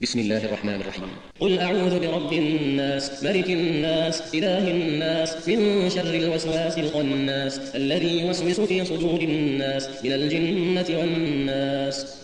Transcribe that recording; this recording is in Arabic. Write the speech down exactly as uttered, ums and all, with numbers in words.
بسم الله الرحمن الرحيم. قل أعوذ برب الناس ملك الناس إله الناس من شر الوسواس الخناس الذي يوسوس في صدور الناس من الجنة والناس.